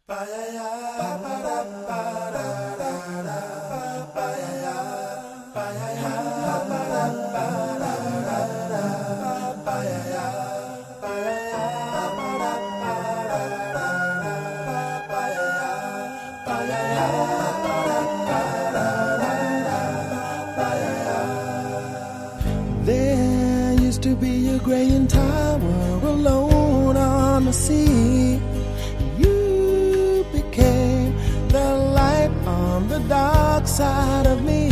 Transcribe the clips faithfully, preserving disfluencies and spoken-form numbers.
There used to be a graying tower alone on the sea. You became the light on the dark side of me.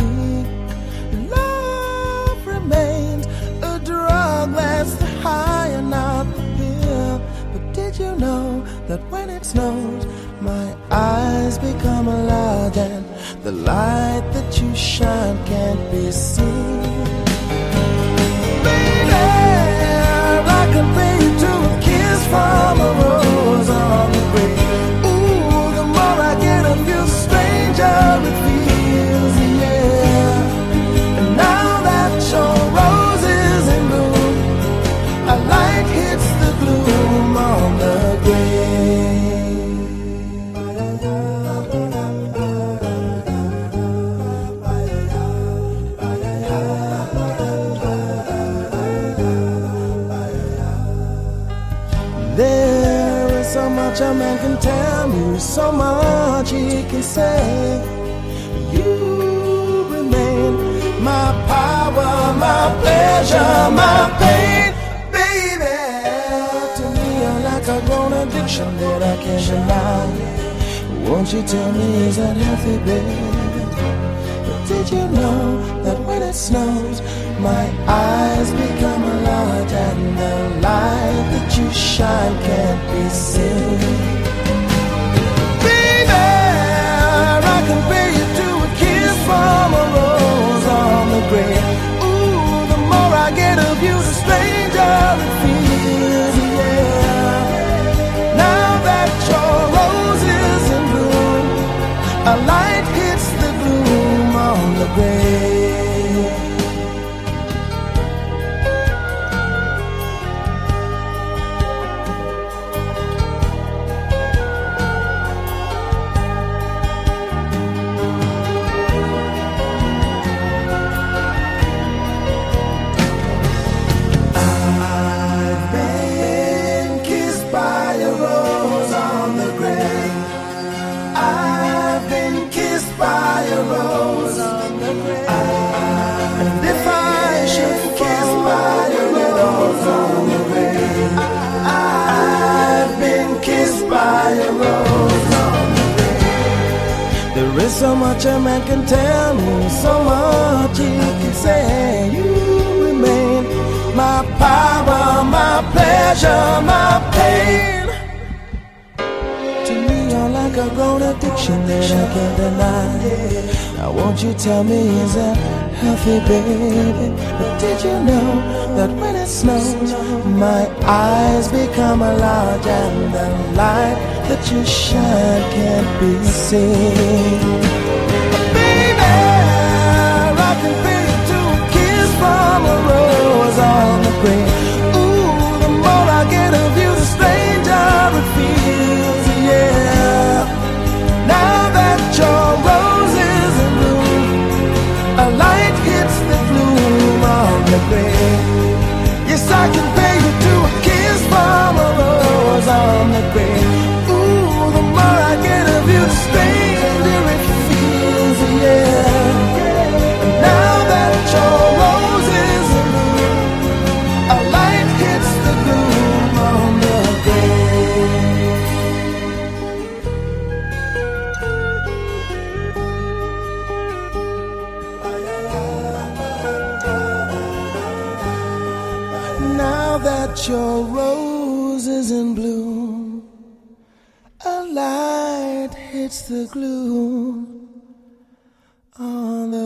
Love remains a drug that's the high and not the pill. But did you know that when it snows, my eyes become alive and the light that you shine can't be seen? I compare you to a kiss from a rose on the grave. Ooh, the more I get of you, stranger it feels, yeah. And now that your rose is in bloom, a light hits the gloom on the grave. There is so much a man can tell me, so much he can say. You remain my power, my pleasure, my pain, baby. To me you're like a grown addiction that I can't deny. Won't you tell me, is that healthy, baby? But did you know that when it snows, my eyes become a light and the light that you shine can't be seen? Baby, I compare you to a kiss from a rose on the grave. Ooh, the more I get of you, the stranger it feels, yeah. Now that your rose is in bloom, a light hits the gloom on the grave. There is so much a man can tell me, so much he can say. You remain my power, my pleasure, my pain. To me you're like a grown addiction that I can't deny. Now won't you tell me, is that healthy, baby? But did you know that when it snows, my eyes become a large and the light that you shine can't be seen? Baby, I can feel you to a kiss from a rose on the grave. Ooh, the more I get of you, the stranger it feels, yeah. Now that your rose is in bloom, a light hits the gloom on the grave. Yes, I can pay you to a kiss from a rose on the grave. Ooh, the more I get of you, the stranger it feels, yeah. And now that your rose is in bloom, a light hits the gloom on the grave. Now that your rose is in bloom, a light hits the gloom on the